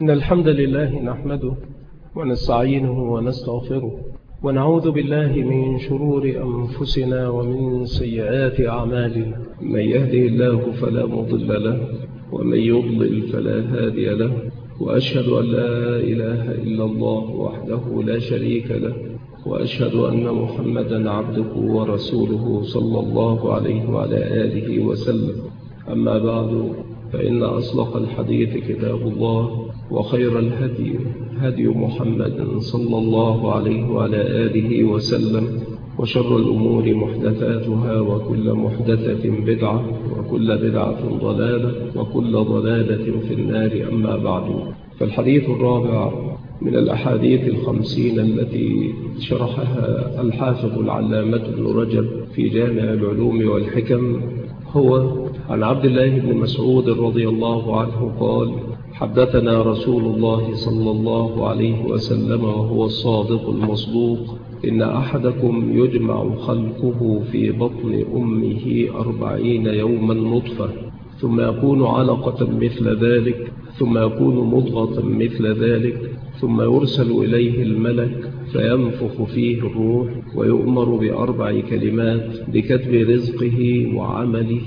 إن الحمد لله نحمده ونستعينه ونستغفره ونعوذ بالله من شرور أنفسنا ومن سيئات أعمالنا. من يهده الله فلا مضل له ومن يضلل فلا هادي له، وأشهد أن لا إله إلا الله وحده لا شريك له، وأشهد أن محمدا عبده ورسوله صلى الله عليه وعلى آله وسلم. أما بعد، فإن أصدق الحديث كتاب الله، وخير الهدي هدي محمد صلى الله عليه وعلى آله وسلم، وشر الأمور محدثاتها، وكل محدثة بدعة، وكل بدعة ضلالة، وكل ضلالة في النار. أما بعد، فالحديث الرابع من الأحاديث 50 التي شرحها الحافظ العلامة ابن رجب في جامع العلوم والحكم هو عن عبد الله بن مسعود رضي الله عنه قال: حدثنا رسول الله صلى الله عليه وسلم وهو الصادق المصدوق: إن أحدكم يجمع خلقه في بطن أمه 40 يوما نطفة، ثم يكون علقة مثل ذلك، ثم يكون مضغة مثل ذلك، ثم يرسل إليه الملك فينفخ فيه الروح، ويؤمر ب4 كلمات: بكتب رزقه وعمله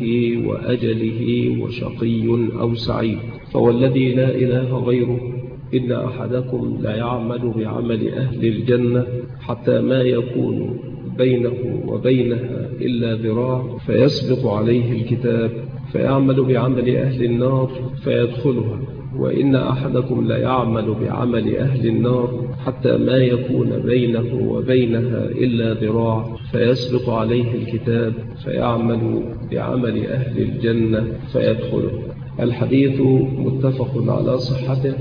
وأجله وشقي أو سعيد. فوالذي لا إله غيره، إن أحدكم لا يعمل بعمل أهل الجنة حتى ما يكون بينه وبينها إلا ذراع، فيسبق عليه الكتاب فيعمل بعمل أهل النار فيدخلها. وإن أحدكم لا يعمل بعمل أهل النار حتى ما يكون بينه وبينها إلا ذراع، فيسبق عليه الكتاب فيعمل بعمل أهل الجنة فيدخله. الحديث متفق على صحته،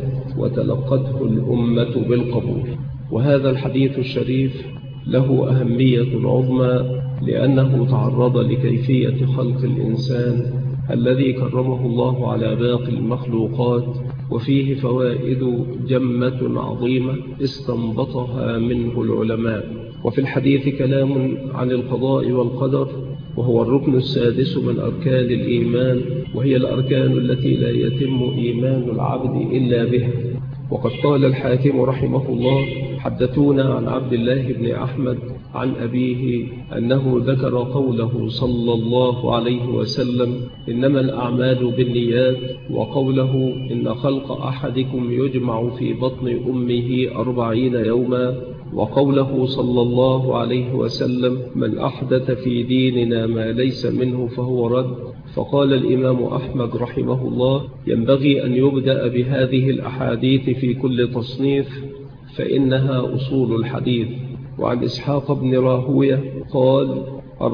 وتلقته الأمة بالقبول. وهذا الحديث الشريف له أهمية عظمى، لأنه تعرض لكيفية خلق الإنسان الذي كرمه الله على باقي المخلوقات، وفيه فوائد جمة عظيمة استنبطها منه العلماء. وفي الحديث كلام عن القضاء والقدر، وهو الركن السادس من أركان الإيمان، وهي الأركان التي لا يتم إيمان العبد إلا بها. وقد قال الحاكم رحمه الله: حدثونا عن عبد الله بن أحمد عن أبيه أنه ذكر قوله صلى الله عليه وسلم: إنما الأعمال بالنيات، وقوله: إن خلق أحدكم يجمع في بطن أمه 40 يوما، وقوله صلى الله عليه وسلم: من أحدث في ديننا ما ليس منه فهو رد. فقال الإمام أحمد رحمه الله: ينبغي أن يبدأ بهذه الأحاديث في كل تصنيف، فإنها أصول الحديث. وعن إسحاق بن راهوية قال: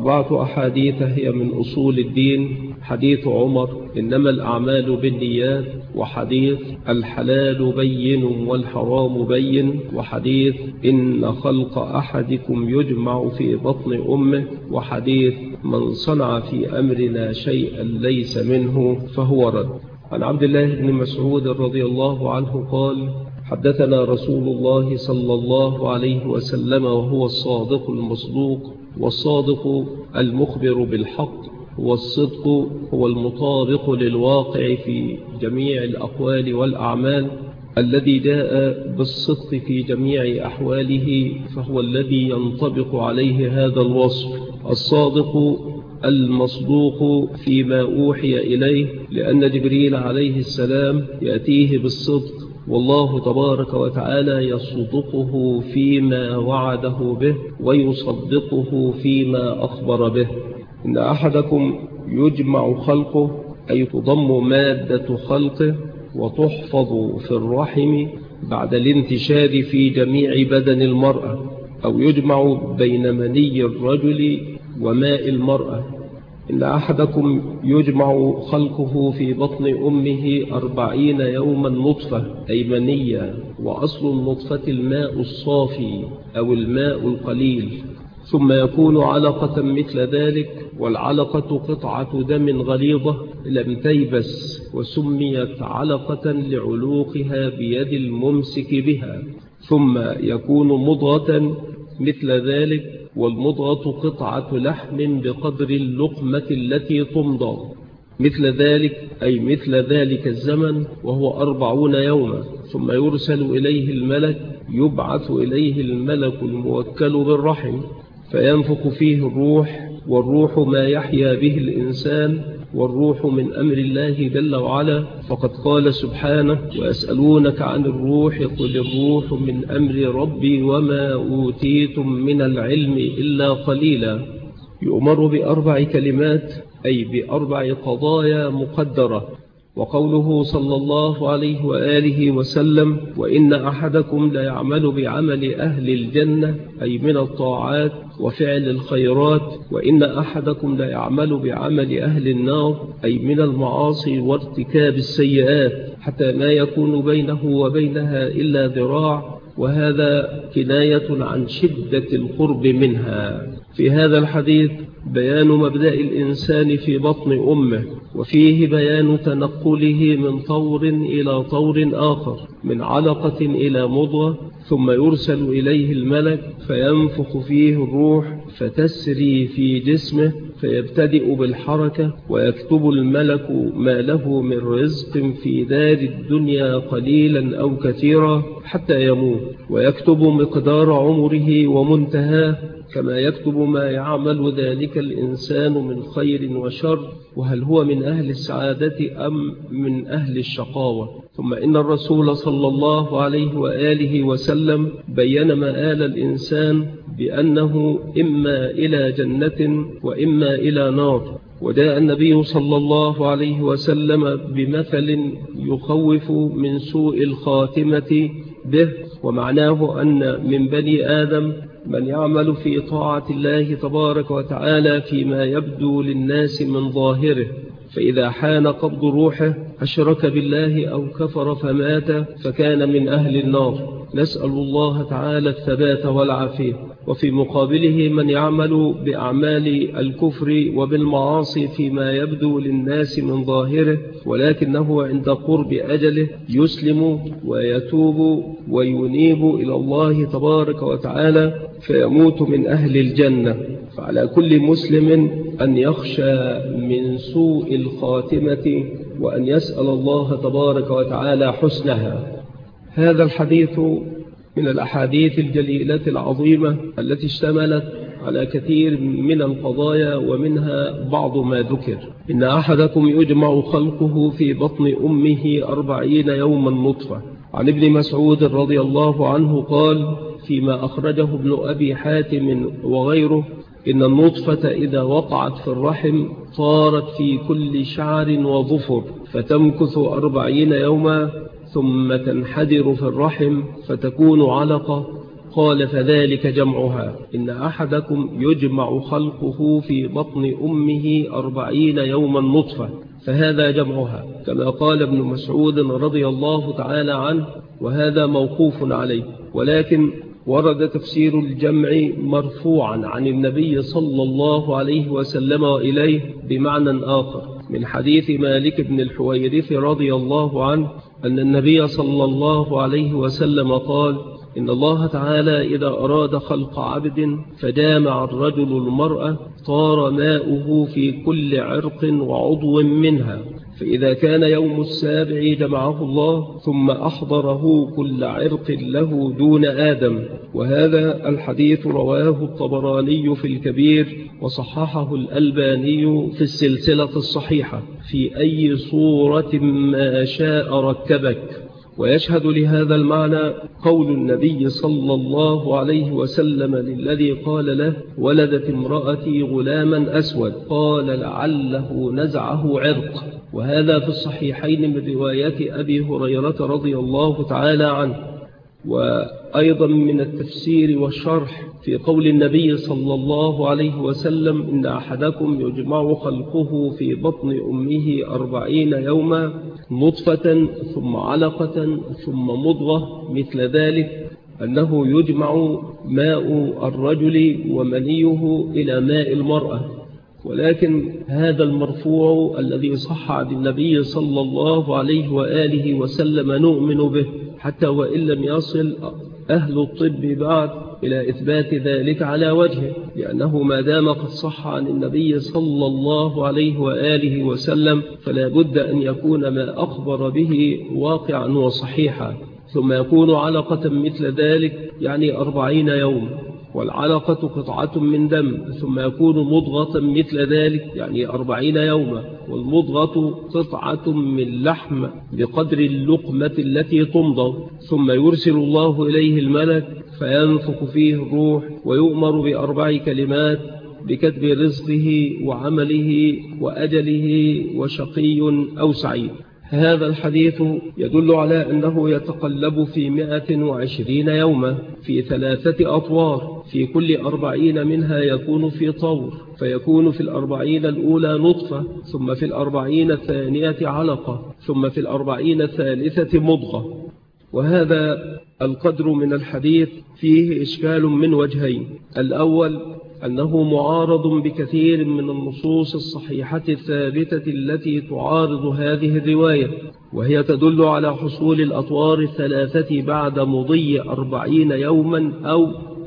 4 أحاديث هي من أصول الدين: حديث عمر: إنما الأعمال بالنيات، وحديث الحلال بين والحرام بين، وحديث إن خلق أحدكم يجمع في بطن أمه، وحديث من صنع في أمرنا شيئا ليس منه فهو رد. عن عبد الله بن مسعود رضي الله عنه قال: حدثنا رسول الله صلى الله عليه وسلم وهو الصادق المصدوق. والصادق المخبر بالحق، والصدق هو المطابق للواقع في جميع الأقوال والأعمال. الذي جاء بالصدق في جميع أحواله فهو الذي ينطبق عليه هذا الوصف. الصادق المصدوق فيما أوحي إليه، لأن جبريل عليه السلام يأتيه بالصدق، والله تبارك وتعالى يصدقه فيما وعده به، ويصدقه فيما أخبر به. إن أحدكم يجمع خلقه، أي تضم مادة خلقه وتحفظ في الرحم بعد الانتشار في جميع بدن المرأة، أو يجمع بين مني الرجل وماء المرأة. إن أحدكم يجمع خلقه في بطن أمه 40 يوما نطفة، أي منية، وأصل النطفة الماء الصافي أو الماء القليل، ثم يكون علقة مثل ذلك. والعلقة قطعة دم غليظة لم تيبس، وسميت علقة لعلوقها بيد الممسك بها. ثم يكون مضغة مثل ذلك، والمضغة قطعة لحم بقدر اللقمة التي تمضغ. مثل ذلك أي مثل ذلك الزمن وهو 40 يوما، ثم يرسل إليه الملك، يبعث إليه الملك الموكل بالرحم فينفخ فيه الروح، والروح ما يحيا به الإنسان، والروح من أمر الله جل وعلا. فقد قال سبحانه: ويسألونك عن الروح قل الروح من أمر ربي وما أوتيتم من العلم إلا قليلا. يؤمر ب4 كلمات أي ب4 قضايا مقدرة. وقوله صلى الله عليه وآله وسلم: وإن أحدكم ليعمل بعمل أهل الجنة أي من الطاعات وفعل الخيرات، وإن أحدكم ليعمل بعمل أهل النار أي من المعاصي وارتكاب السيئات، حتى ما يكون بينه وبينها إلا ذراع، وهذا كناية عن شدة القرب منها. في هذا الحديث بيان مبدأ الإنسان في بطن أمه، وفيه بيان تنقله من طور إلى طور آخر، من علقة إلى مضغة، ثم يرسل إليه الملك فينفخ فيه الروح فتسري في جسمه فيبتدئ بالحركة، ويكتب الملك ما له من رزق في دار الدنيا قليلا أو كثيرا حتى يموت، ويكتب مقدار عمره ومنتهاه، كما يكتب ما يعمل ذلك الإنسان من خير وشر، وهل هو من أهل السعادة أم من أهل الشقاوة. ثم إن الرسول صلى الله عليه وآله وسلم بيّن مآل الإنسان بأنه إما إلى جنة وإما إلى نار. وجاء النبي صلى الله عليه وسلم بمثل يخوف من سوء الخاتمة به، ومعناه أن من بني آدم من يعمل في طاعة الله تبارك وتعالى فيما يبدو للناس من ظاهره، فإذا حان قبض روحه أشرك بالله أو كفر فمات فكان من أهل النار. نسأل الله تعالى الثبات والعافية. وفي مقابله من يعمل بأعمال الكفر وبالمعاصي فيما يبدو للناس من ظاهره، ولكنه عند قرب أجله يسلم ويتوب وينيب إلى الله تبارك وتعالى فيموت من أهل الجنة. فعلى كل مسلم أن يخشى من سوء الخاتمة وأن يسأل الله تبارك وتعالى حسنها. هذا الحديث من الأحاديث الجليلة العظيمة التي اشتملت على كثير من القضايا، ومنها بعض ما ذكر: إن أحدكم يجمع خلقه في بطن أمه 40 يوما نطفة. عن ابن مسعود رضي الله عنه قال فيما أخرجه ابن أبي حاتم وغيره: إن النطفة إذا وقعت في الرحم طارت في كل شعر وظفر فتمكث 40 يوما ثم تنحدر في الرحم فتكون علقة. قال فذلك جمعها. إن أحدكم يجمع خلقه في بطن أمه 40 يوما نطفة، فهذا جمعها، كما قال ابن مسعود رضي الله تعالى عنه، وهذا موقوف عليه. ولكن ورد تفسير الجمع مرفوعا عن النبي صلى الله عليه وسلم إليه بمعنى آخر من حديث مالك بن الحويرث رضي الله عنه أن النبي صلى الله عليه وسلم قال: إن الله تعالى إذا أراد خلق عبد فجامع الرجل المرأة طار ماؤه في كل عرق وعضو منها، فإذا كان يوم السابع جمعه الله ثم أحضره كل عرق له دون آدم. وهذا الحديث رواه الطبراني في الكبير وصححه الألباني في السلسلة الصحيحة في أي صورة ما شاء ركبك. ويشهد لهذا المعنى قول النبي صلى الله عليه وسلم للذي قال له: ولدت امرأتي غلاما أسود، قال لعله نزعه عرق. وهذا في الصحيحين من رواية أبي هريرة رضي الله تعالى عنه. وأيضا من التفسير والشرح في قول النبي صلى الله عليه وسلم: إن أحدكم يجمع خلقه في بطن أمه 40 يوما نطفة ثم علقة ثم مضغة مثل ذلك، أنه يجمع ماء الرجل ومنيه إلى ماء المرأة ولكن هذا المرفوع الذي صح عن النبي صلى الله عليه وآله وسلم نؤمن به، حتى وإن لم يصل أهل الطب بعد إلى إثبات ذلك على وجهه، لأنه ما دام قد صح عن النبي صلى الله عليه وآله وسلم فلا بد أن يكون ما أخبر به واقعا وصحيحا. ثم يكون علقة مثل ذلك يعني 40 يوم، والعلقة قطعة من دم، ثم يكون مضغة مثل ذلك يعني 40 يوما، والمضغة قطعة من لحم بقدر اللقمة التي تمضغ، ثم يرسل الله إليه الملك فينفخ فيه الروح ويؤمر ب4 كلمات بكتب رزقه وعمله وأجله وشقي أو سعيد. هذا الحديث يدل على أنه يتقلب في 120 يوما في 3 أطوار، في كل 40 منها يكون في طور، فيكون في 40 الأولى نطفة، ثم في 40 الثانية علقة، ثم في 40 الثالثة مضغة. وهذا القدر من الحديث فيه إشكال من وجهين: الأول أنه معارض بكثير من النصوص الصحيحة الثابتة التي تعارض هذه الرواية، وهي تدل على حصول الأطوار 3 بعد مضي 40 يوما أو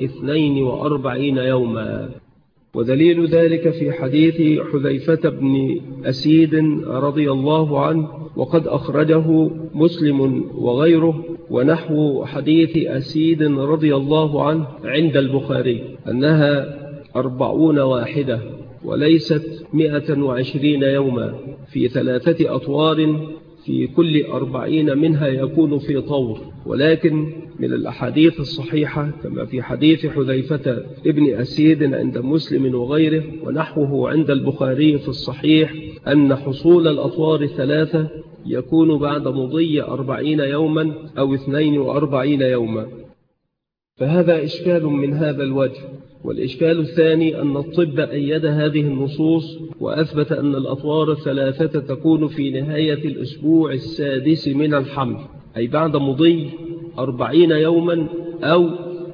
42 يوما. ودليل ذلك في حديث حذيفة بن أسيد رضي الله عنه، وقد أخرجه مسلم وغيره، ونحو حديث أسيد رضي الله عنه عند البخاري أنها 40 واحدة وليست 120 يوما في 3 أطوار، في كل 40 منها يكون في طور. ولكن من الأحاديث الصحيحة كما في حديث حذيفة ابن أسيد عند مسلم وغيره ونحوه عند البخاري في الصحيح أن حصول الأطوار 3 يكون بعد مضي 40 يوما أو 42 يوما. فهذا إشكال من هذا الوجه. والإشكال الثاني أن الطب أيد هذه النصوص وأثبت أن الأطوار 3 تكون في نهاية الأسبوع السادس من الحمل، أي بعد مضي 40 يوما أو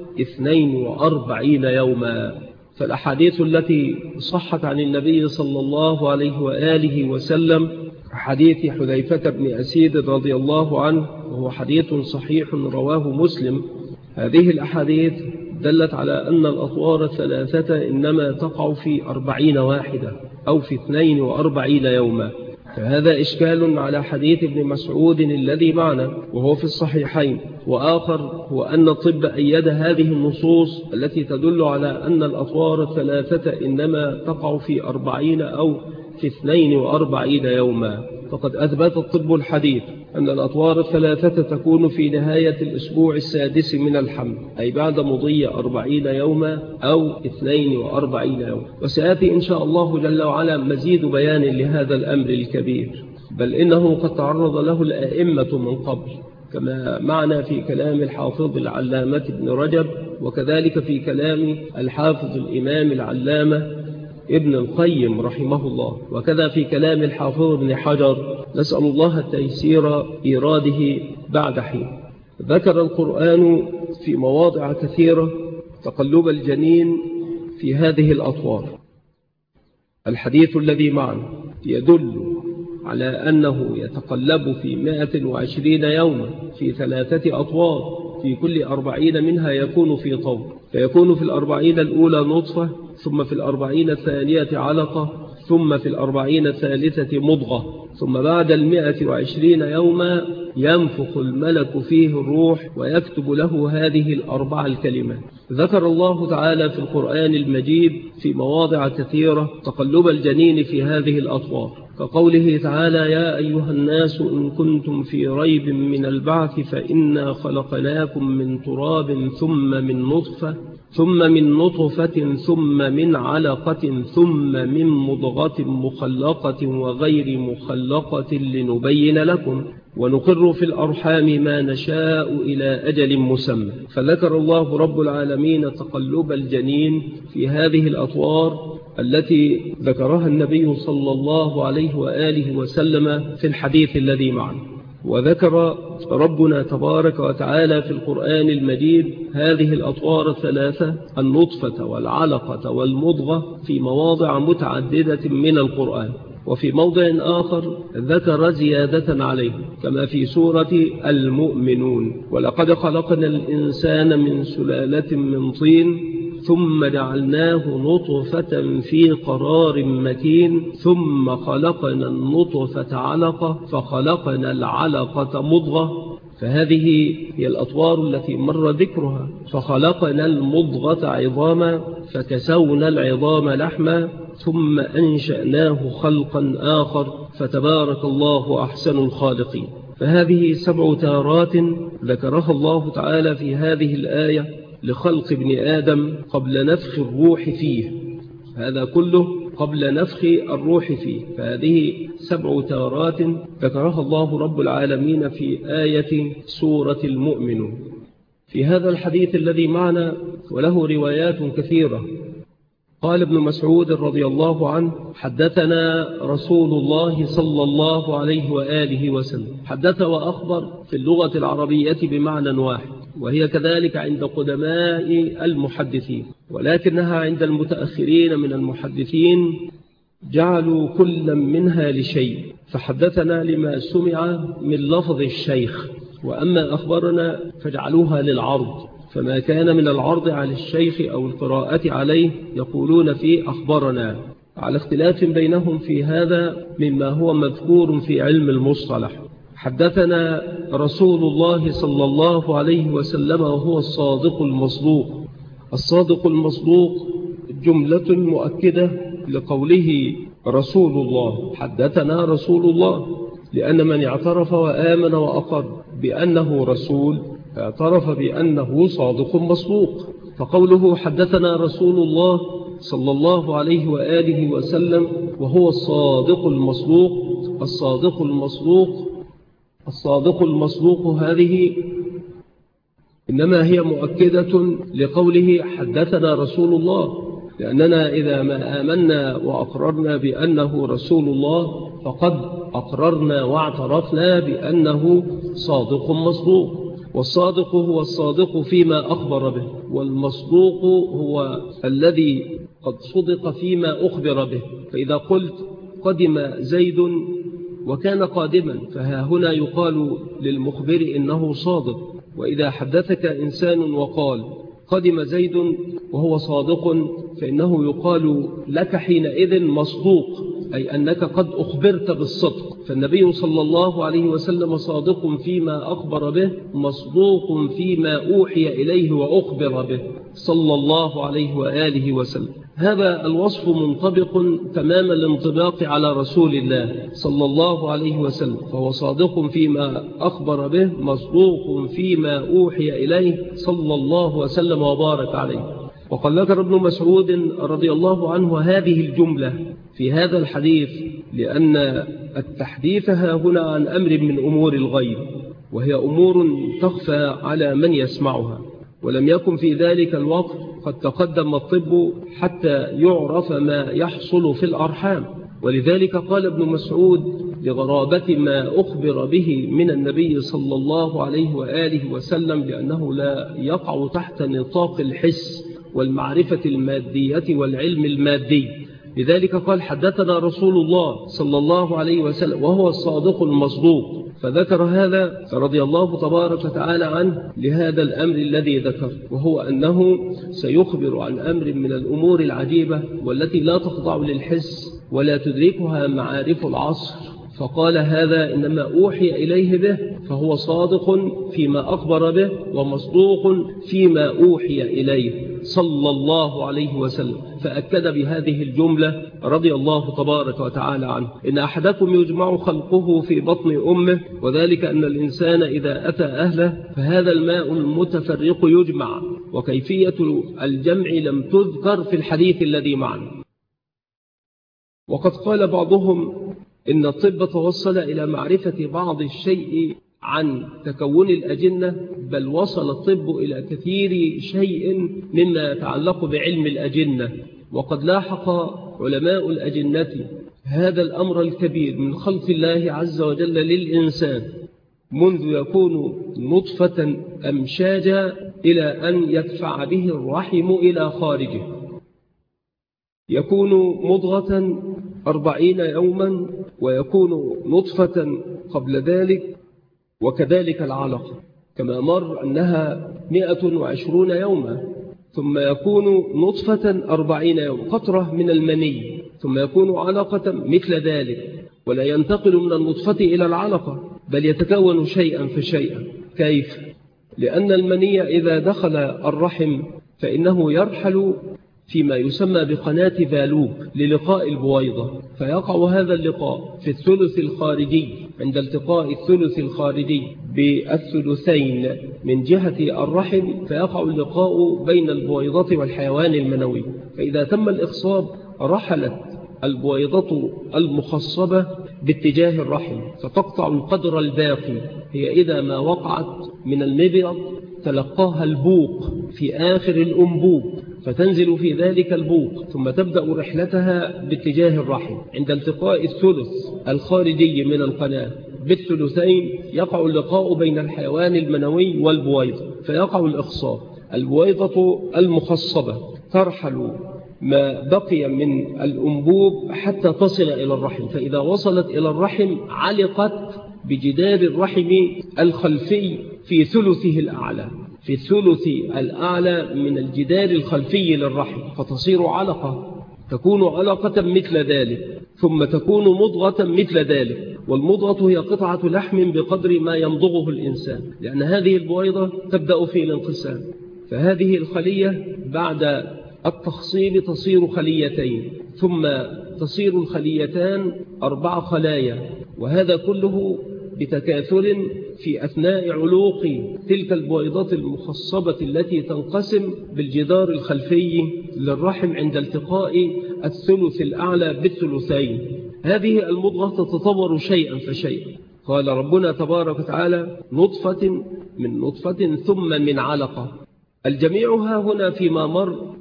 42 يوما. فالأحاديث التي صحت عن النبي صلى الله عليه وآله وسلم حديث حذيفة بن أسيد رضي الله عنه، وهو حديث صحيح رواه مسلم، هذه الأحاديث دلت على أن الأطوار 3 إنما تقع في 40 واحدة أو في 42 يوما. فهذا إشكال على حديث ابن مسعود الذي معنا وهو في الصحيحين. وآخر هو أن الطب أيد هذه النصوص التي تدل على أن الأطوار 3 إنما تقع في 40 أو في 42 يوما. فقد أثبت الطب الحديث أن الأطوار 3 تكون في نهاية الأسبوع السادس من الحمل، أي بعد مضي 40 يوما أو 42 يوما. وسيأتي إن شاء الله جل وعلا مزيد بيان لهذا الأمر الكبير، بل إنه قد تعرض له الأئمة من قبل، كما معنا في كلام الحافظ العلامة ابن رجب، وكذلك في كلام الحافظ الإمام العلامة ابن القيم رحمه الله، وكذا في كلام الحافظ ابن حجر، نسأل الله التيسير إيراده بعد حين. ذكر القرآن في مواضع كثيرة تقلب الجنين في هذه الأطوار. الحديث الذي معنا يدل على أنه يتقلب في 120 يوما في 3 أطوار، في كل 40 منها يكون في طور، فيكون في 40 الأولى نطفة، ثم في 40 الثانية علقة، ثم في 40 الثالثة مضغة، ثم بعد 120 يوما ينفخ الملك فيه الروح ويكتب له هذه 4 الكلمات. ذكر الله تعالى في القرآن المجيد في مواضع كثيرة تقلب الجنين في هذه الأطوار، كقوله تعالى: يا أيها الناس إن كنتم في ريب من البعث فإنا خلقناكم من تراب ثم من نطفة ثم من علقة ثم من مضغة مخلقة وغير مخلقة لنبين لكم ونقر في الأرحام ما نشاء إلى أجل مسمى. فذكر الله رب العالمين تقلب الجنين في هذه الأطوار التي ذكرها النبي صلى الله عليه وآله وسلم في الحديث الذي معنا. وذكر ربنا تبارك وتعالى في القرآن المجيد هذه الأطوار الثلاثة: النطفة والعلقة والمضغة، في مواضع متعددة من القرآن. وفي موضع آخر ذكر زيادة عليه كما في سورة المؤمنون: ولقد خلقنا الإنسان من سلالة من طين ثم جعلناه نطفة في قرار مكين ثم خلقنا النطفة علقة فخلقنا العلقة مضغة. فهذه هي الأطوار التي مر ذكرها. فخلقنا المضغة عظاما فكسونا العظام لحما ثم أنشأناه خلقا آخر فتبارك الله أحسن الخالقين. فهذه 7 تارات ذكرها الله تعالى في هذه الآية لخلق ابن آدم قبل نفخ الروح فيه. هذا كله قبل نفخ الروح فيه. فهذه 7 تارات ذكرها الله رب العالمين في آية سورة المؤمنون. في هذا الحديث الذي معنا وله روايات كثيرة، قال ابن مسعود رضي الله عنه: حدثنا رسول الله صلى الله عليه وآله وسلم. حدث وأخبر في اللغة العربية بمعنى واحد، وهي كذلك عند قدماء المحدثين، ولكنها عند المتأخرين من المحدثين جعلوا كل منها لشيء، فحدثنا لما سمع من لفظ الشيخ، وأما أخبرنا فجعلوها للعرض، فما كان من العرض على الشيخ أو القراءة عليه يقولون فيه أخبرنا، على اختلاف بينهم في هذا مما هو مذكور في علم المصطلح. حدثنا رسول الله صلى الله عليه وسلم وهو الصادق المصدوق. الصادق المصدوق جملة مؤكدة لقوله رسول الله. حدثنا رسول الله، لأن من اعترف وآمن وأقر بأنه رسول اعترف بأنه صادق مصدوق. فقوله حدثنا رسول الله صلى الله عليه وآله وسلم وهو الصادق المصدوق. الصادق المصدوق هذه إنما هي مؤكدة لقوله حدثنا رسول الله، لأننا إذا ما آمنا وأقررنا بأنه رسول الله فقد أقررنا واعترفنا بأنه صادق مصدوق. والصادق هو الصادق فيما أخبر به، والمصدوق هو الذي قد صدق فيما أخبر به. فإذا قلت قدم زيد وكان قادما فها هنا يقال للمخبر إنه صادق. وإذا حدثك إنسان وقال قدم زيد وهو صادق فإنه يقال لك حينئذ مصدوق، أي أنك قد أخبرت بالصدق. فالنبي صلى الله عليه وسلم صادق فيما أخبر به، مصدوق فيما أوحي إليه وأخبر به صلى الله عليه وآله وسلم. هذا الوصف منطبق تمام الانطباق على رسول الله صلى الله عليه وسلم، فهو صادق فيما أخبر به، مصدوق فيما أوحي إليه صلى الله وسلم وبارك عليه. وقد ذكر ابن مسعود رضي الله عنه هذه الجملة في هذا الحديث لأن التحديث ها هنا عن أمر من أمور الغيب، وهي أمور تخفى على من يسمعها، ولم يكن في ذلك الوقت قد تقدم الطب حتى يعرف ما يحصل في الأرحام. ولذلك قال ابن مسعود لغرابة ما أخبر به من النبي صلى الله عليه وآله وسلم لأنه لا يقع تحت نطاق الحس والمعرفة المادية والعلم المادي. لذلك قال حدثنا رسول الله صلى الله عليه وسلم وهو الصادق المصدوق، فذكر هذا رضي الله تبارك وتعالى عنه لهذا الأمر الذي ذكر، وهو أنه سيخبر عن أمر من الأمور العجيبة والتي لا تخضع للحس ولا تدركها معارف العصر. فقال هذا إنما أوحي إليه به، فهو صادق فيما أخبر به ومصدوق فيما أوحي إليه صلى الله عليه وسلم. فأكد بهذه الجملة رضي الله تبارك وتعالى عنه: إن أحدكم يجمع خلقه في بطن أمه، وذلك أن الإنسان إذا أتى أهله فهذا الماء المتفرق يجمع، وكيفية الجمع لم تذكر في الحديث الذي معنا. وقد قال بعضهم إن الطب توصل إلى معرفة بعض الشيء عن تكون الأجنة، بل وصل الطب إلى كثير شيء مما يتعلق بعلم الأجنة. وقد لاحق علماء الأجنة هذا الأمر الكبير من خلق الله عز وجل للإنسان، منذ يكون نطفة أمشاجا إلى أن يدفع به الرحم إلى خارجه. يكون مضغة 40 يوما، ويكون نطفة قبل ذلك، وكذلك العلقة كما مر أنها 120 يوما، ثم يكون نطفة 40 يوم قطرة من المني، ثم يكون علقة مثل ذلك، ولا ينتقل من النطفة إلى العلقة بل يتكون شيئا فشيئا. كيف؟ لأن المني إذا دخل الرحم فإنه يرحل فيما يسمى بقناة فالوب للقاء البويضة، فيقع هذا اللقاء في الثلث الخارجي. عند التقاء الثلث الخارجي بالثلثين من جهة الرحم فيقع اللقاء بين البويضة والحيوان المنوي، فإذا تم الإخصاب رحلت البويضة المخصبة باتجاه الرحم فتقطع القدر الباقي. هي إذا ما وقعت من المبيض تلقاها البوق في آخر الأنبوب، فتنزل في ذلك البوق ثم تبدأ رحلتها باتجاه الرحم. عند التقاء الثلث الخارجي من القناة بالثلثين يقع اللقاء بين الحيوان المنوي والبويضة فيقع الإخصاب. البويضة المخصبة ترحل ما بقي من الأنبوب حتى تصل إلى الرحم، فإذا وصلت إلى الرحم علقت بجدار الرحم الخلفي في ثلثه الأعلى، في الثلث الأعلى من الجدار الخلفي للرحم، فتصير علقة، تكون علقة مثل ذلك، ثم تكون مضغة مثل ذلك. والمضغة هي قطعة لحم بقدر ما يمضغه الإنسان، لأن هذه البويضة تبدأ في الانقسام، فهذه الخلية بعد التخصيب تصير خليتين، ثم تصير الخليتان 4 خلايا، وهذا كله بتكاثر في أثناء علوق تلك البويضات المخصبة التي تنقسم بالجدار الخلفي للرحم عند التقاء الثلث الأعلى بالثلثين. هذه المضغة تتطور شيئا فشيئا. قال ربنا تبارك وتعالى: نطفة من نطفة ثم من علقة. الجميعها هنا فيما مر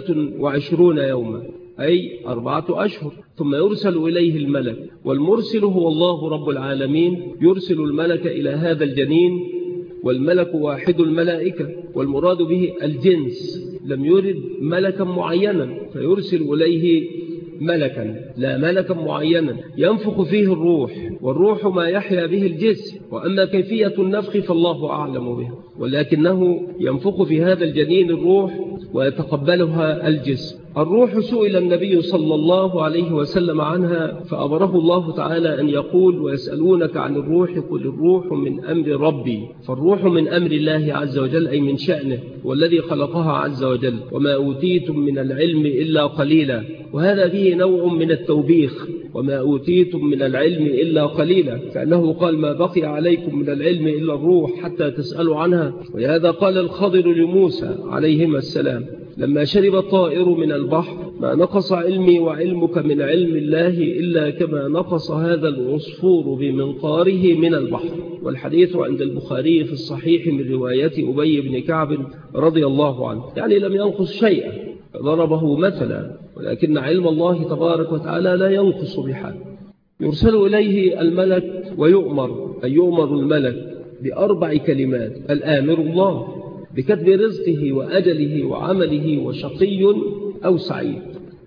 120 يوما، أي 4 أشهر، ثم يرسل إليه الملك، والمرسل هو الله رب العالمين، يرسل الملك إلى هذا الجنين، والملك واحد الملائكة، والمراد به الجنس، لم يرد ملكا معينا فيرسل إليه ملكا، لا ملكا معينا ينفخ فيه الروح، والروح ما يحيا به الجسم، وأما كيفية النفخ فالله أعلم به، ولكنه ينفخ في هذا الجنين الروح ويتقبلها الجسم. الروح سئل النبي صلى الله عليه وسلم عنها فأمره الله تعالى أن يقول: ويسألونك عن الروح قل الروح من أمر ربي. فالروح من أمر الله عز وجل، أي من شأنه، والذي خلقها عز وجل. وما أوتيتم من العلم إلا قليلا، وهذا فيه نوع من التوبيخ، وما أوتيتم من العلم إلا قليلا، فأنه قال: ما بقي عليكم من العلم إلا الروح حتى تسألوا عنها. ولهذا قال الخضر لموسى عليهما السلام لما شرب الطائر من البحر: ما نقص علمي وعلمك من علم الله إلا كما نقص هذا العصفور بمنقاره من البحر. والحديث عند البخاري في الصحيح من رواية أبي بن كعب رضي الله عنه، يعني لم ينقص شيئا، ضربه مثلا، ولكن علم الله تبارك وتعالى لا ينقص بحال. يرسل إليه الملك ويؤمر، أي يؤمر الملك ب4 كلمات: الآمر الله بكتب رزقه وأجله وعمله وشقي أو سعيد.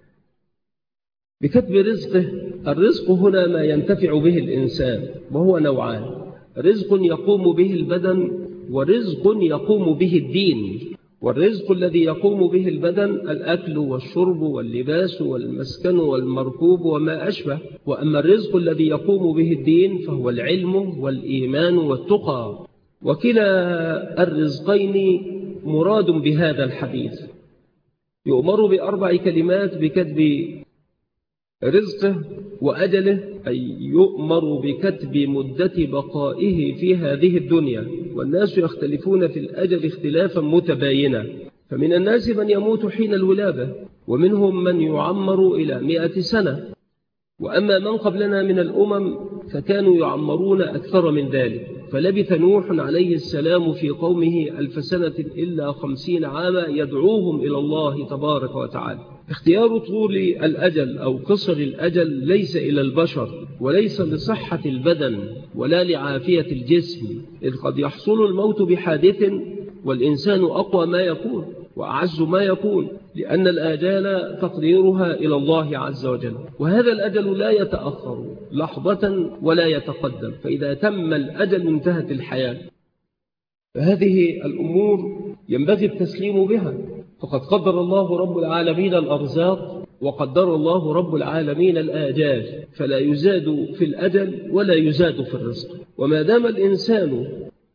بكتب رزقه، الرزق هنا ما ينتفع به الإنسان، وهو نوعان: رزق يقوم به البدن، ورزق يقوم به الدين. والرزق الذي يقوم به البدن الأكل والشرب واللباس والمسكن والمركوب وما أشبه. وأما الرزق الذي يقوم به الدين فهو العلم والإيمان والتقى. وكلا الرزقين مراد بهذا الحديث. يؤمر ب4 كلمات: بكتب رزقه وأجله، أي يؤمر بكتب مدة بقائه في هذه الدنيا. والناس يختلفون في الأجل اختلافا متباينا، فمن الناس من يموت حين الولادة، ومنهم من يعمر إلى 100 سنة. وأما من قبلنا من الأمم فكانوا يعمرون أكثر من ذلك. فلبث نوح عليه السلام في قومه 1000 سنة إلا 50 عاما يدعوهم إلى الله تبارك وتعالى. اختيار طول الأجل أو قصر الأجل ليس إلى البشر، وليس لصحة البدن ولا لعافية الجسم، إذ قد يحصل الموت بحادث والإنسان أقوى ما يكون وأعز ما يكون، لأن الآجال تقديرها إلى الله عز وجل، وهذا الأجل لا يتأخر لحظة ولا يتقدم، فإذا تم الأجل انتهت الحياة. فهذه الأمور ينبغي التسليم بها، فقد قدر الله رب العالمين الأرزاق، وقدر الله رب العالمين الآجال، فلا يزاد في الأجل ولا يزاد في الرزق، وما دام الإنسان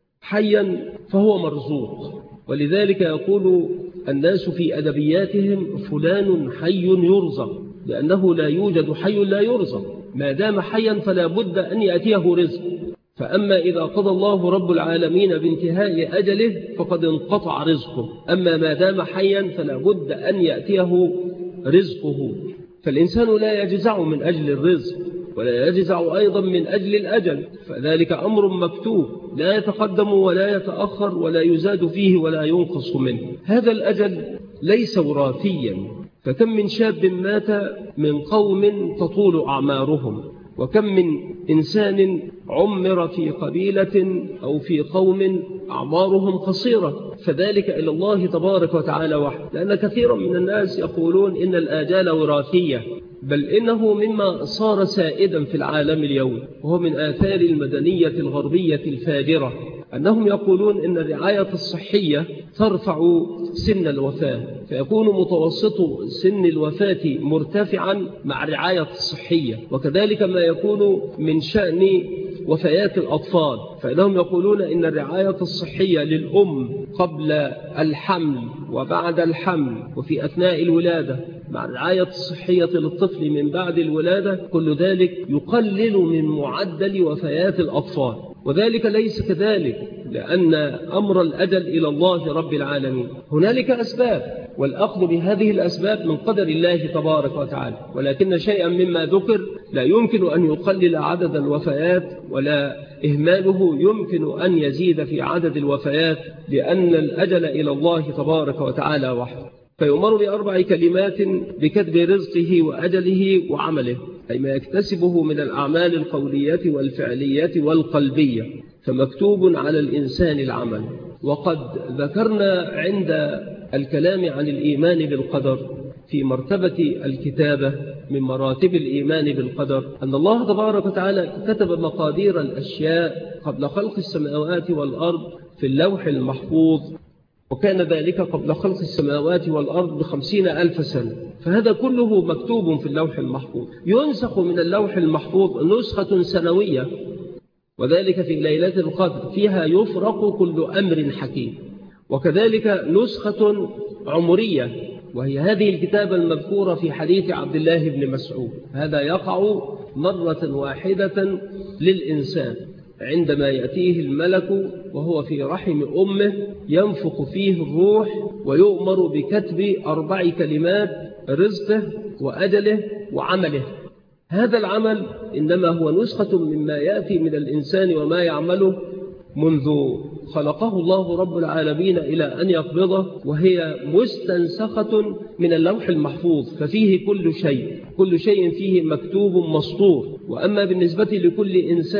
حيا فهو مرزوق. ولذلك يقول الناس في أدبياتهم فلان حي يرزق، لأنه لا يوجد حي لا يرزق، ما دام حيا فلا بد أن يأتيه رزق. فأما إذا قضى الله رب العالمين بانتهاء أجله فقد انقطع رزقه، أما ما دام حيا فلا بد أن يأتيه رزقه. فالإنسان لا يجزع من أجل الرزق، ولا يجزع أيضا من أجل الأجل، فذلك أمر مكتوب لا يتقدم ولا يتأخر ولا يزاد فيه ولا ينقص منه. هذا الأجل ليس وراثيا، فكم من شاب مات من قوم تطول أعمارهم، وكم من إنسان عمر في قبيلة أو في قوم أعمارهم قصيرة، فذلك إلى الله تبارك وتعالى وحده. لأن كثيرا من الناس يقولون إن الآجال وراثية، بل إنه مما صار سائدا في العالم اليوم، وهو من آثار المدنية الغربية الفاجرة، أنهم يقولون إن الرعاية الصحية ترفع سن الوفاة، فيكون متوسط سن الوفاة مرتفعا مع الرعاية الصحية، وكذلك ما يكون من شأن وفيات الأطفال، فإنهم يقولون إن الرعاية الصحية للأم قبل الحمل وبعد الحمل وفي أثناء الولادة مع الرعاية الصحية للطفل من بعد الولادة، كل ذلك يقلل من معدل وفيات الأطفال. وذلك ليس كذلك، لأن أمر الأجل إلى الله رب العالمين. هنالك أسباب، والأخذ بهذه الأسباب من قدر الله تبارك وتعالى، ولكن شيئا مما ذكر لا يمكن أن يقلل عدد الوفيات، ولا إهماله يمكن أن يزيد في عدد الوفيات، لأن الأجل إلى الله تبارك وتعالى وحده. فيؤمر بأربع كلمات بكتب رزقه وأجله وعمله، أي ما يكتسبه من الأعمال القولية والفعلية والقلبية، فمكتوب على الإنسان العمل. وقد ذكرنا عند الكلام عن الإيمان بالقدر في مرتبة الكتابة من مراتب الإيمان بالقدر أن الله تبارك وتعالى كتب مقادير الأشياء قبل خلق السماوات والأرض في اللوح المحفوظ، وكان ذلك قبل خلق السماوات والأرض ب50,000 سنة، فهذا كله مكتوب في اللوح المحفوظ. ينسخ من اللوح المحفوظ نسخة سنوية، وذلك في ليلة القدر، فيها يفرق كل أمر حكيم. وكذلك نسخة عمرية، وهي هذه الكتابة المذكورة في حديث عبد الله بن مسعود، هذا يقع مرة واحدة للإنسان عندما يأتيه الملك وهو في رحم أمه، ينفخ فيه الروح ويؤمر بكتب 4 كلمات: رزقه وأجله وعمله. هذا العمل إنما هو نسخة مما يأتي من الإنسان وما يعمله منذ خلقه الله رب العالمين إلى أن يقبضه، وهي مستنسخة من اللوح المحفوظ، ففيه كل شيء فيه مكتوب مسطور. وأما بالنسبة لكل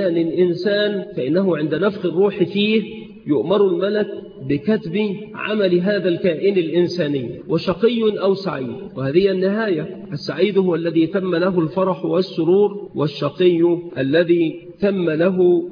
إنسان فإنه عند نفخ الروح فيه يؤمر الملك بكتب عمل هذا الكائن الإنساني، وشقي أو سعيد، وهذه النهاية. السعيد هو الذي تم له الفرح والسرور، والشقي الذي تم له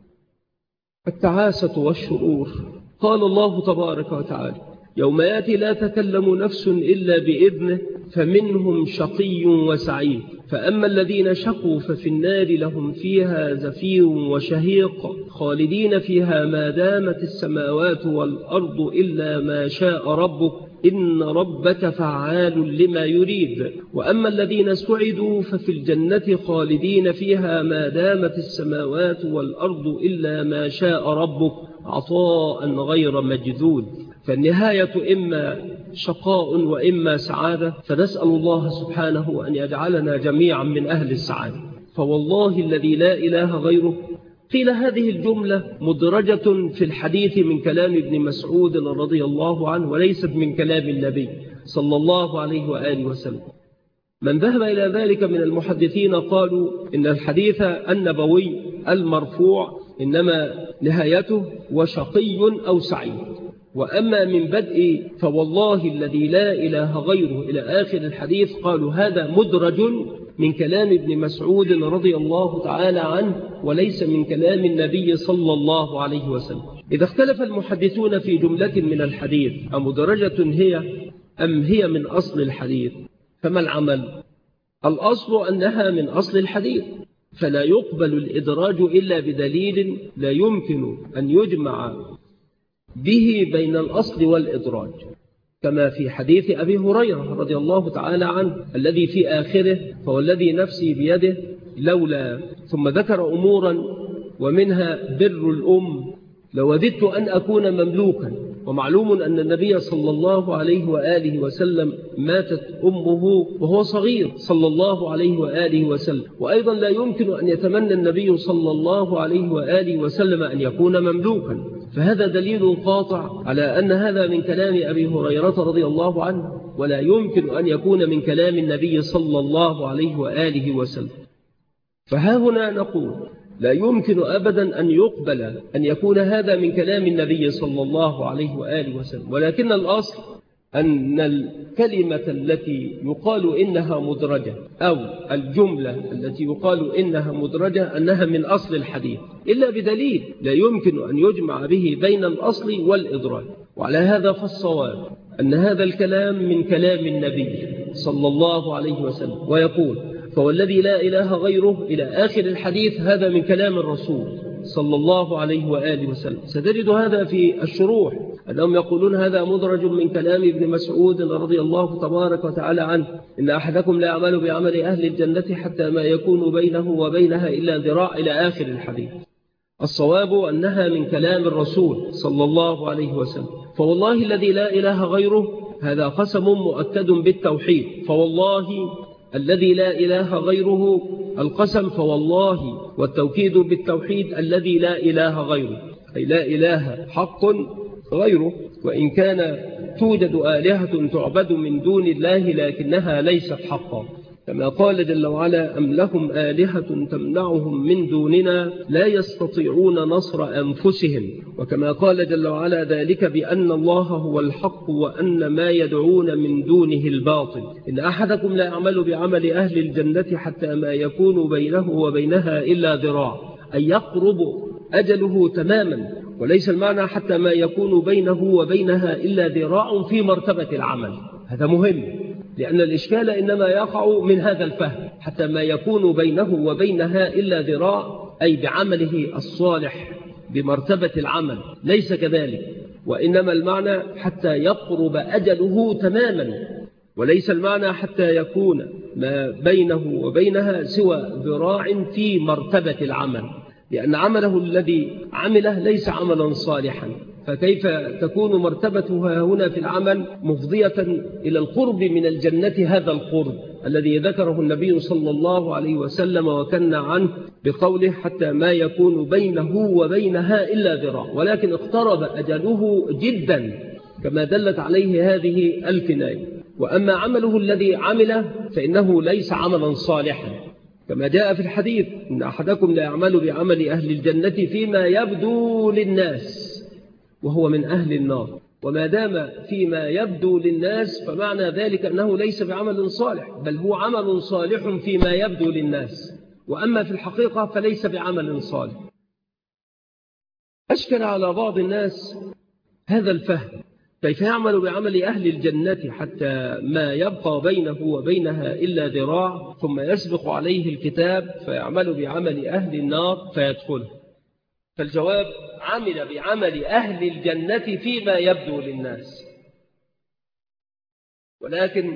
التعاسة والشرور. قال الله تبارك وتعالى: يوم يأتي لا تكلم نفس إلا بإذنه فمنهم شقي وسعيد، فأما الذين شقوا ففي النار لهم فيها زفير وشهيق خالدين فيها ما دامت السماوات والأرض إلا ما شاء ربك إن ربك فعال لما يريد. وأما الذين سعدوا ففي الجنة خالدين فيها ما دامت السماوات والأرض إلا ما شاء ربك عطاء غير مجذود. فالنهاية إما شقاء وإما سعادة، فنسأل الله سبحانه أن يجعلنا جميعا من أهل السعادة. فوالله الذي لا إله غيره. قيل هذه الجملة مدرجة في الحديث من كلام ابن مسعود رضي الله عنه، وليست من كلام النبي، صلى الله عليه وآله وسلم. من ذهب إلى ذلك من المحدثين قالوا إن الحديث النبوي المرفوع إنما نهايته وشقي أو سعيد، وأما من بدء فوالله الذي لا إله غيره إلى آخر الحديث قالوا هذا مدرج من كلام ابن مسعود رضي الله تعالى عنه وليس من كلام النبي صلى الله عليه وسلم. إذا اختلف المحدثون في جملة من الحديث أمدرجة هي أم هي من أصل الحديث، فما العمل؟ الأصل أنها من أصل الحديث، فلا يقبل الإدراج إلا بدليل لا يمكن أن يجمع به بين الأصل والإدراج، كما في حديث أبي هريرة رضي الله تعالى عنه الذي في آخره فوالذي نفسي بيده لولا، ثم ذكر أمورا ومنها بر الأم، لوددت أن أكون مملوكا. ومعلوم أن النبي صلى الله عليه وآله وسلم ماتت أمه وهو صغير صلى الله عليه وآله وسلم، وأيضا لا يمكن أن يتمنى النبي صلى الله عليه وآله وسلم أن يكون مملوكا، فهذا دليل قاطع على أن هذا من كلام أبي هريرة رضي الله عنه، ولا يمكن أن يكون من كلام النبي صلى الله عليه وآله وسلم. فها هنا نقول لا يمكن أبدا أن يقبل أن يكون هذا من كلام النبي صلى الله عليه وآله وسلم، ولكن الأصل أن الكلمة التي يقال إنها مدرجة أو الجملة التي يقال إنها مدرجة أنها من أصل الحديث، إلا بدليل لا يمكن أن يجمع به بين الأصل والإدراج. وعلى هذا فالصواب أن هذا الكلام من كلام النبي صلى الله عليه وسلم، ويقول فوالذي لا إله غيره إلى آخر الحديث هذا من كلام الرسول صلى الله عليه وآله وسلم. ستجد هذا في الشروح أنهم يقولون هذا مدرج من كلام ابن مسعود رضي الله تبارك وتعالى عنه إن أحدكم لا يعمل بعمل أهل الجنة حتى ما يكون بينه وبينها إلا ذراع إلى آخر الحديث. الصواب أنها من كلام الرسول صلى الله عليه وسلم. فوالله الذي لا إله غيره هذا قسم مؤكد بالتوحيد، فوالله الذي لا إله غيره القسم فوالله، والتوكيد بالتوحيد الذي لا إله غيره، أي لا إله حق غيره، وإن كان توجد آلهة تعبد من دون الله لكنها ليست حقا، كما قال جل وعلا أم لهم آلهة تمنعهم من دوننا لا يستطيعون نصر أنفسهم، وكما قال جل وعلا ذلك بأن الله هو الحق وأن ما يدعون من دونه الباطل إن أحدكم لا يعمل بعمل أهل الجنة حتى ما يكون بينه وبينها إلا ذراع، أي يقرب أجله تماما، وليس المعنى حتى ما يكون بينه وبينها إلا ذراع في مرتبة العمل. هذا مهم لأن الإشكال إنما يقع من هذا الفهم، حتى ما يكون بينه وبينها إلا ذراع أي بعمله الصالح بمرتبة العمل، ليس كذلك، وإنما المعنى حتى يقرب أجله تماما، وليس المعنى حتى يكون ما بينه وبينها سوى ذراع في مرتبة العمل، لأن عمله الذي عمله ليس عملا صالحا، فكيف تكون مرتبتها هنا في العمل مفضية إلى القرب من الجنة، هذا القرب الذي ذكره النبي صلى الله عليه وسلم وكنا عنه بقوله حتى ما يكون بينه وبينها إلا ذراع، ولكن اقترب أجله جدا كما دلت عليه هذه الكناية. وأما عمله الذي عمله فإنه ليس عملا صالحا، كما جاء في الحديث إن أحدكم لا يعمل بعمل أهل الجنة فيما يبدو للناس وهو من أهل النار، وما دام فيما يبدو للناس فمعنى ذلك أنه ليس بعمل صالح، بل هو عمل صالح فيما يبدو للناس، وأما في الحقيقة فليس بعمل صالح. أشكل على بعض الناس هذا الفهم، كيف يعمل بعمل أهل الجنة حتى ما يبقى بينه وبينها إلا ذراع ثم يسبق عليه الكتاب فيعمل بعمل أهل النار فيدخله. فالجواب عمل بعمل أهل الجنة فيما يبدو للناس، ولكن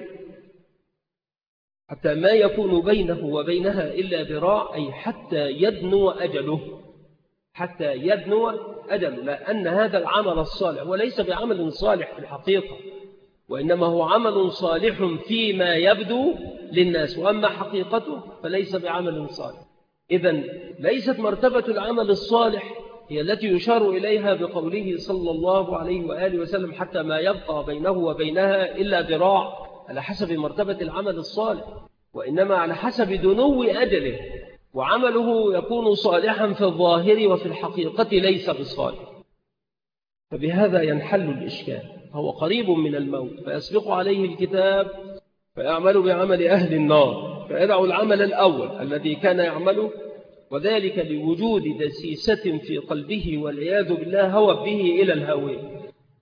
حتى ما يكون بينه وبينها إلا ذراع أي حتى يدنو أجله، حتى يدنو أجله، لأن هذا العمل الصالح وليس بعمل صالح في الحقيقة، وإنما هو عمل صالح فيما يبدو للناس، وأما حقيقته فليس بعمل صالح. إذن ليست مرتبة العمل الصالح هي التي يشار إليها بقوله صلى الله عليه وآله وسلم حتى ما يبقى بينه وبينها إلا ذراع، على حسب مرتبة العمل الصالح، وإنما على حسب دنو أجله، وعمله يكون صالحا في الظاهر وفي الحقيقة ليس بصالح. فبهذا ينحل الإشكال. هو قريب من الموت فيسبق عليه الكتاب فيعمل بعمل أهل النار، فيدع العمل الأول الذي كان يعمله، وذلك لوجود دسيسة في قلبه والعياذ بالله هوى به إلى الهاوية.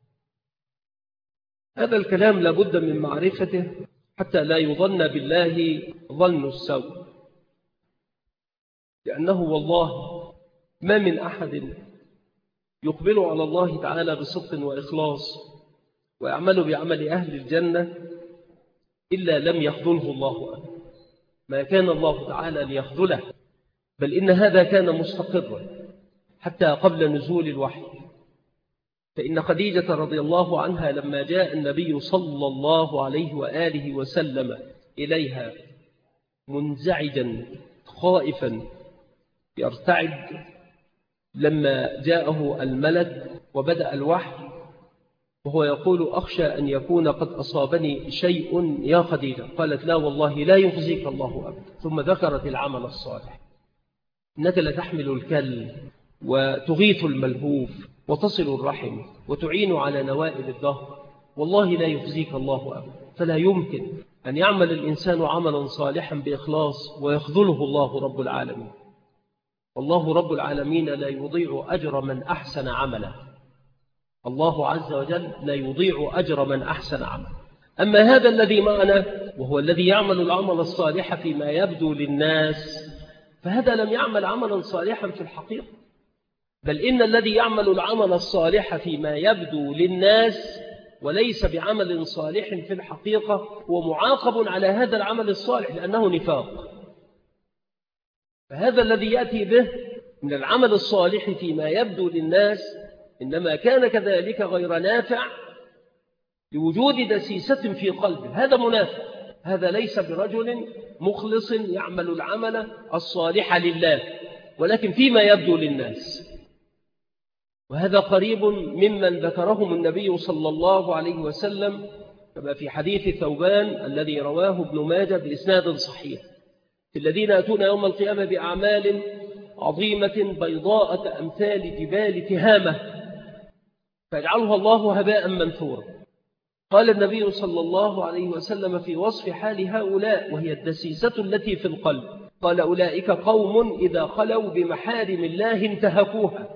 هذا الكلام لابد من معرفته حتى لا يظن بالله ظن السوء، لأنه والله ما من أحد يقبل على الله تعالى بصدق وإخلاص ويعمل بعمل أهل الجنة إلا لم يخذله الله أبدا. ما كان الله تعالى ليخذله، بل إن هذا كان مستقرا حتى قبل نزول الوحي. فإن خديجة رضي الله عنها لما جاء النبي صلى الله عليه وآله وسلم إليها منزعجا خائفا يرتعد لما جاءه الملك وبدأ الوحي، وهو يقول أخشى أن يكون قد أصابني شيء يا خديجة، قالت لا والله لا يخزيك الله أبدا. ثم ذكرت العمل الصالح، إنك لتحمل الكل وتغيث الملهوف وتصل الرحم وتعين على نوائب الدهر، والله لا يخزيك الله أبدا. فلا يمكن أن يعمل الإنسان عملا صالحا بإخلاص ويخذله الله رب العالمين. والله رب العالمين لا يضيع أجر من أحسن عمله، الله عز وجل لا يضيع أجر من أحسن عمله. أما هذا الذي معنا وهو الذي يعمل العمل الصالح فيما يبدو للناس، فهذا لم يعمل عملا صالحا في الحقيقة، بل إن الذي يعمل العمل الصالح فيما يبدو للناس وليس بعمل صالح في الحقيقة هو معاقب على هذا العمل الصالح لأنه نفاق. فهذا الذي يأتي به من العمل الصالح فيما يبدو للناس إنما كان كذلك غير نافع لوجود دسيسة في قلبه، هذا منافق، هذا ليس برجل مخلص يعمل العمل الصالح لله ولكن فيما يبدو للناس. وهذا قريب ممن ذكرهم النبي صلى الله عليه وسلم كما في حديث ثوبان الذي رواه ابن ماجه بإسناد صحيح، في الذين يأتون يوم القيامة بأعمال عظيمة بيضاء كأمثال جبال تهامة فيجعلها الله هباء منثورا. قال النبي صلى الله عليه وسلم في وصف حال هؤلاء وهي الدسيسة التي في القلب، قال أولئك قوم إذا خلوا بمحارم الله انتهكوها.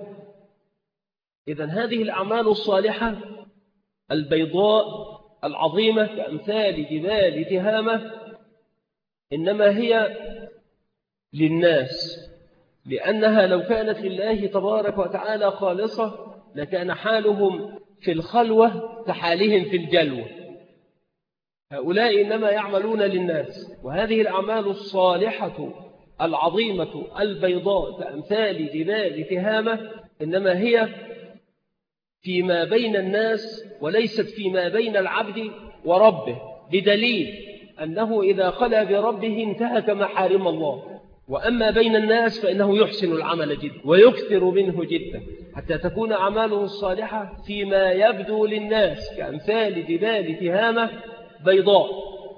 إذن هذه الأعمال الصالحة البيضاء العظيمة كأمثال جبال تهامة إنما هي للناس، لأنها لو كانت لله تبارك وتعالى خالصة لكان حالهم في الخلوة كحالهم في الجلوة. هؤلاء إنما يعملون للناس، وهذه الأعمال الصالحة العظيمة البيضاء كأمثال جبال تهامة إنما هي فيما بين الناس وليست فيما بين العبد وربه، بدليل أنه إذا خلا بربه انتهك محارم الله، وأما بين الناس فإنه يحسن العمل جدا ويكثر منه جدا حتى تكون أعماله الصالحة فيما يبدو للناس كأمثال جبال تهامة بيضاء،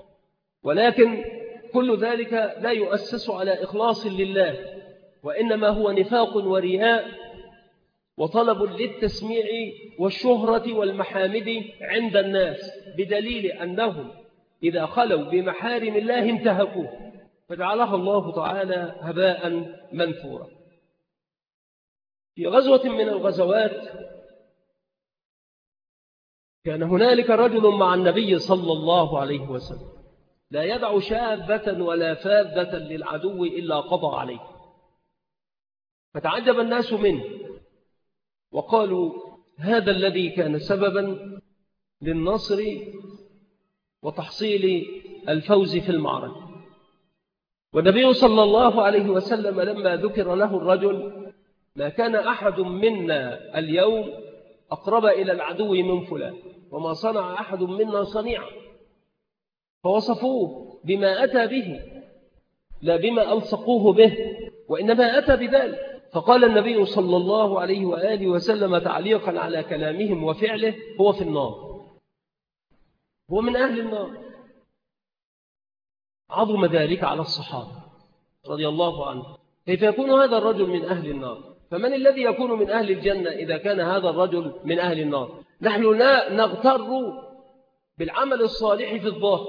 ولكن كل ذلك لا يؤسس على إخلاص لله، وإنما هو نفاق ورياء وطلب للتسميع والشهرة والمحامد عند الناس، بدليل أنهم إذا خلوا بمحارم الله انتهكوه فجعلها الله تعالى هباء منثورا. في غزوة من الغزوات كان هنالك رجل مع النبي صلى الله عليه وسلم لا يدع شابة ولا فاذة للعدو إلا قضى عليه، فتعجب الناس منه وقالوا هذا الذي كان سببا للنصر وتحصيل الفوز في المعركة. والنبي صلى الله عليه وسلم لما ذكر له الرجل ما كان أحد منا اليوم أقرب إلى العدو من فلان وما صنع أحد منا صنيعا، فوصفوه بما أتى به لا بما ألصقوه به، وإنما أتى بذلك، فقال النبي صلى الله عليه وآله وسلم تعليقا على كلامهم وفعله: هو في النار، هو من أهل النار. عظم ذلك على الصحابة رضي الله عنهم. كيف يكون هذا الرجل من أهل النار؟ فمن الذي يكون من أهل الجنة إذا كان هذا الرجل من أهل النار؟ نحن لا نغتر بالعمل الصالح في الظاهر،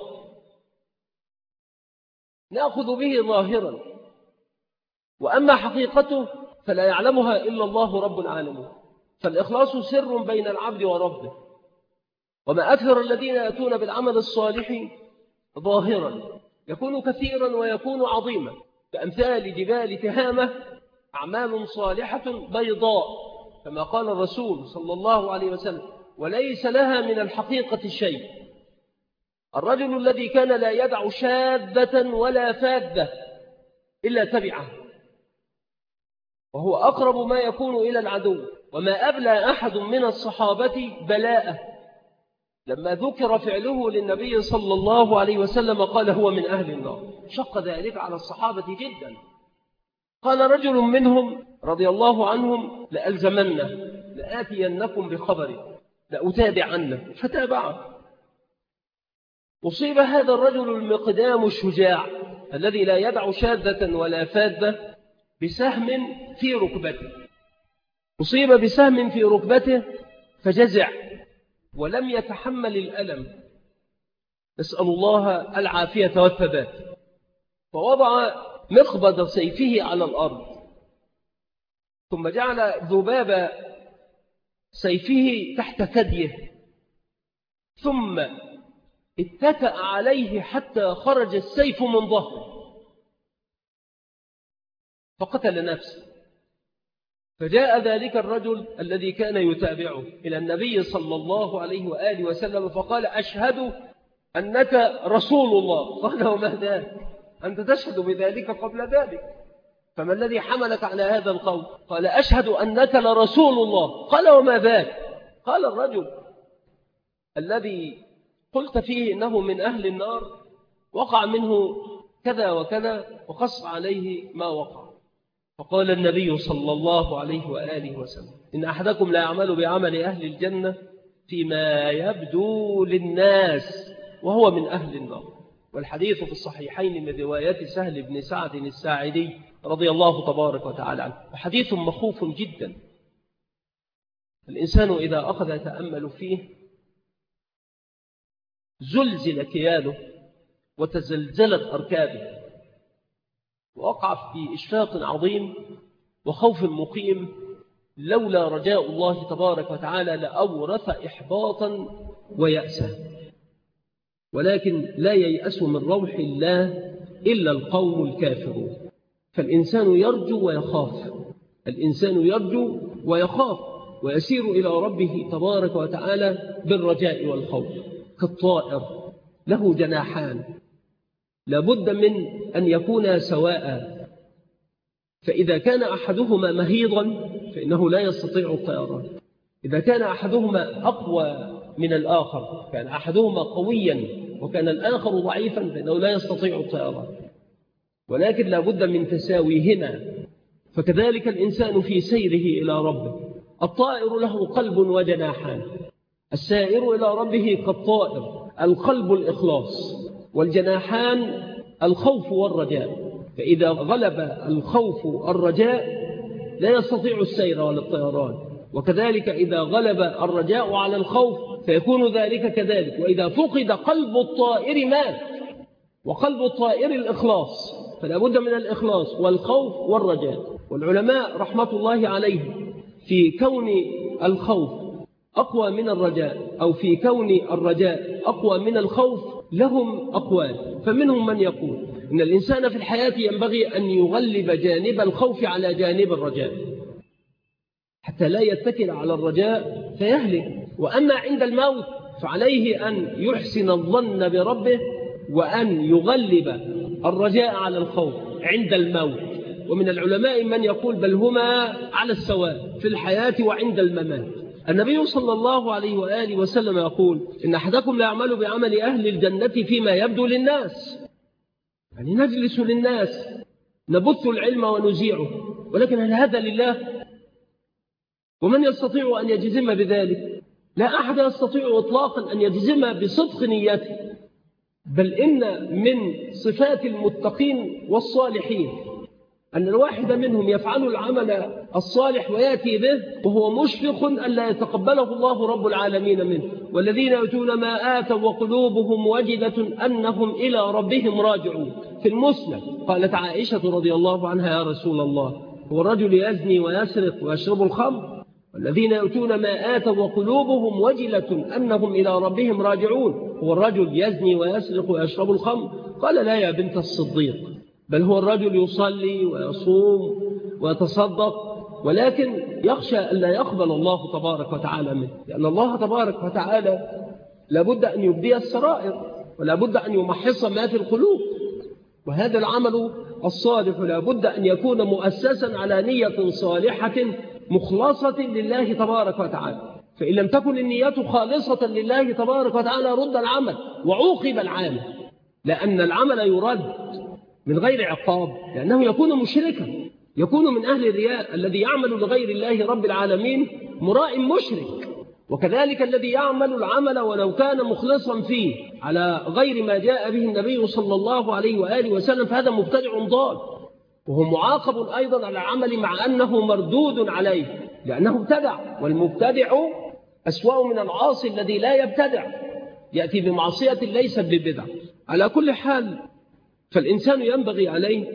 نأخذ به ظاهرا، وأما حقيقته فلا يعلمها إلا الله رب العالمين. فالإخلاص سر بين العبد وربه، وما أكثر الذين يأتون بالعمل الصالح ظاهرا يكون كثيرا ويكون عظيما، كأمثال جبال تهامة، أعمال صالحة بيضاء كما قال الرسول صلى الله عليه وسلم: وليس لها من الحقيقة شيء. الرجل الذي كان لا يدع شاذة ولا فاذة إلا تبعه، وهو أقرب ما يكون إلى العدو. وما أبلى أحد من الصحابة بلاءه لما ذكر فعله للنبي صلى الله عليه وسلم قال: هو من أهل النار. شق ذلك على الصحابة جدا. قال رجل منهم رضي الله عنهم: لألزمنه، لآتينكم بخبره، لأتابعنه. فتابعه. أصيب هذا الرجل المقدام الشجاع الذي لا يدع شاذة ولا فاذة بسهم في ركبته. أصيب بسهم في ركبته فجزع ولم يتحمل الألم، نسأل الله العافية والثبات. فوضع مقبض سيفه على الأرض، ثم جعل ذباب سيفه تحت ثديه، ثم اتكأ عليه حتى خرج السيف من ظهره، فقتل نفسه. فجاء ذلك الرجل الذي كان يتابعه إلى النبي صلى الله عليه وآله وسلم فقال: أشهد أنك رسول الله. قال: وما ذاك؟ أنت تشهد بذلك قبل ذلك، فما الذي حملك على هذا القول؟ قال: أشهد أنك لرسول الله. قال: وما ذاك؟ قال: الرجل الذي قلت فيه إنه من أهل النار وقع منه كذا وكذا، وقص عليه ما وقع. فقال النبي صلى الله عليه وآله وسلم: إن أحدكم لا يعمل بعمل أهل الجنة فيما يبدو للناس وهو من أهل النار. والحديث في الصحيحين من رواية سهل بن سعد الساعدي رضي الله تبارك وتعالى عنه، وحديث مخوف جدا. الإنسان إذا أخذ يتأمل فيه زلزل كيانه وتزلزلت أركابه، ووقع في إشفاق عظيم وخوف مقيم، لولا رجاء الله تبارك وتعالى لأورث إحباطا ويأسا. ولكن لا ييأس من روح الله إلا القوم الكافرون. فالإنسان يرجو ويخاف، الإنسان يرجو ويخاف، ويسير إلى ربه تبارك وتعالى بالرجاء والخوف، كالطائر له جناحان لابد من أن يكونا سواء، فإذا كان أحدهما مهيضا فإنه لا يستطيع الطيران. إذا كان أحدهما أقوى من الآخر، كان أحدهما قويا وكان الآخر ضعيفا، فإنه لا يستطيع الطيران. ولكن لابد من تساويهما. فكذلك الإنسان في سيره إلى ربه، الطائر له قلب وجناحان، السائر إلى ربه كالطائر، القلب الإخلاص، والجناحان الخوف والرجاء. فإذا غلب الخوف الرجاء لا يستطيع السير ولا الطيران، وكذلك إذا غلب الرجاء على الخوف فيكون ذلك كذلك. وإذا فقد قلب الطائر مات، وقلب الطائر الإخلاص، فلا بد من الإخلاص والخوف والرجاء. والعلماء رحمة الله عليهم في كون الخوف أقوى من الرجاء، أو في كون الرجاء أقوى من الخوف، لهم أقوال. فمنهم من يقول إن الإنسان في الحياة ينبغي أن يغلب جانب الخوف على جانب الرجاء حتى لا يتكل على الرجاء فيهلك. وأما عند الموت فعليه أن يحسن الظن بربه وأن يغلب الرجاء على الخوف عند الموت. ومن العلماء من يقول بل هما على السواء في الحياة وعند الممات. النبي صلى الله عليه وآله وسلم يقول إن أحدكم لا يعمل بعمل أهل الجنة فيما يبدو للناس، يعني نجلس للناس نبث العلم ونزيعه، ولكن هل هذا لله؟ ومن يستطيع أن يجزم بذلك؟ لا أحد يستطيع إطلاقا أن يجزم بصدق نيته، بل إن من صفات المتقين والصالحين أن الواحد منهم يفعل العمل الصالح ويأتي به وهو مشفق أن لا يتقبله الله رب العالمين منه، والذين يؤتون ما آتوا وقلوبهم وجلة أنهم إلى ربهم راجعون. في المسند قالت عائشة رضي الله عنها: يا رسول الله، هو الرجل يزني ويسرق ويشرب الخمر؟ والذين يؤتون ما آتوا وقلوبهم وجلة أنهم إلى ربهم راجعون، هو الرجل يزني ويسرق ويشرب الخمر؟ قال: لا يا بنت الصديق، بل هو الرجل يصلي ويصوم ويتصدق، ولكن يخشى أن لا يقبل الله تبارك وتعالى منه، لأن الله تبارك وتعالى لابد أن يبدي السرائر ولابد أن يمحص ما في القلوب، وهذا العمل الصالح لابد أن يكون مؤسسا على نية صالحة مخلصة لله تبارك وتعالى. فإن لم تكن النية خالصة لله تبارك وتعالى رد العمل وعوقب العامل، لأن العمل يرد من غير عقاب، لأنه يكون مشركا، يكون من أهل الرياء. الذي يعمل لغير الله رب العالمين مراء مشرك، وكذلك الذي يعمل العمل ولو كان مخلصا فيه على غير ما جاء به النبي صلى الله عليه وآله وسلم فهذا مبتدع ضال، وهو معاقب أيضا على العمل مع أنه مردود عليه لأنه ابتدع، والمبتدع أسوأ من العاصي الذي لا يبتدع، يأتي بمعصية ليست ببدع. على كل حال فالإنسان ينبغي عليه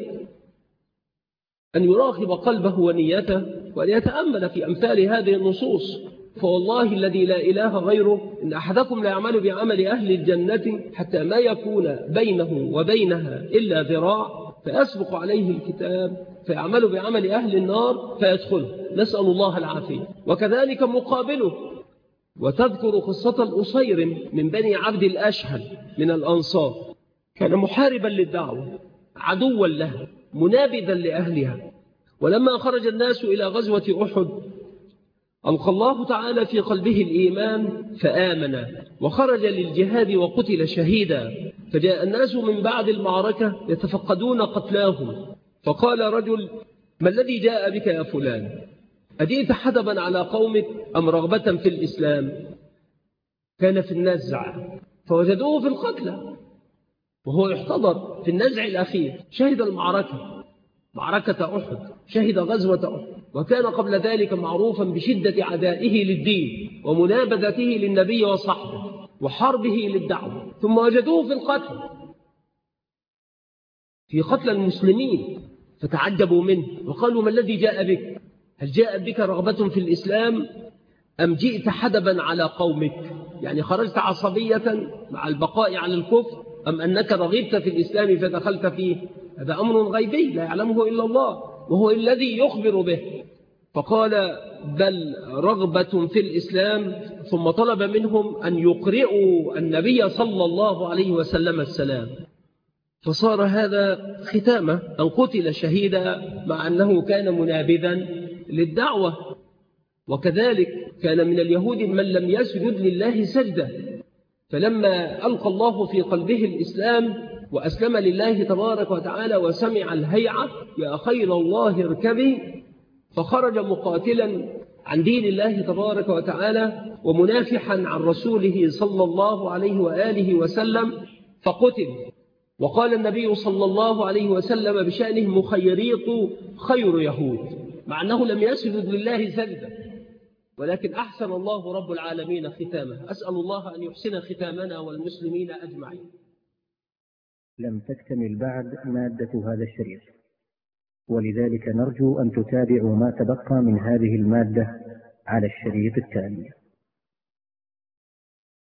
أن يراقب قلبه ونيته وأن يتأمل في أمثال هذه النصوص، فوالله الذي لا إله غيره إن أحدكم لا يعمل بعمل أهل الجنة حتى ما يكون بينه وبينها إلا ذراع فيسبق عليه الكتاب فيعمل بعمل أهل النار فيدخله، نسأل الله العافية. وكذلك مقابله، وتذكر قصة الأصير من بني عبد الأشهل من الأنصار، كان محاربا للدعوة عدوا له منابذا لأهلها، ولما خرج الناس إلى غزوة أحد ألقى الله تعالى في قلبه الإيمان فآمن وخرج للجهاد وقتل شهيدا، فجاء الناس من بعد المعركة يتفقدون قتلاهم، فقال رجل: ما الذي جاء بك يا فلان؟ أجئت حدبا على قومك أم رغبة في الإسلام؟ كان في النزع فوجدوه في القتلى وهو يحتضر في النزع الأخير، شهد المعركة، معركة أحد، شهد غزوة أحد، وكان قبل ذلك معروفا بشدة عدائه للدين ومنابذته للنبي وصحبه وحربه للدعوة، ثم وجدوه في القتل، في قتل المسلمين، فتعجبوا منه وقالوا: ما الذي جاء بك؟ هل جاء بك رغبة في الإسلام أم جئت حدبا على قومك؟ يعني خرجت عصبية مع البقاء على الكفر أم أنك رغبت في الإسلام فدخلت فيه؟ هذا أمر غيبي لا يعلمه إلا الله وهو الذي يخبر به. فقال: بل رغبة في الإسلام، ثم طلب منهم أن يقرئوا النبي صلى الله عليه وسلم السلام، فصار هذا ختامه أن قتل شهيدا مع أنه كان منابذا للدعوة. وكذلك كان من اليهود من لم يسجد لله سجدة، فلما ألقى الله في قلبه الإسلام وأسلم لله تبارك وتعالى وسمع الهيعة: يا خير الله اركبي، فخرج مقاتلا عن دين الله تبارك وتعالى ومنافحا عن رسوله صلى الله عليه وآله وسلم فقتل. وقال النبي صلى الله عليه وسلم بشأنه: مخيريط خير يهود، مع أنه لم يسجد لله سجدة، ولكن أحسن الله رب العالمين ختامه. أسأل الله أن يحسن ختامنا والمسلمين أجمعين. لم تكتمل بعد مادة هذا الشريط، ولذلك نرجو أن تتابعوا ما تبقى من هذه المادة على الشريط التالي.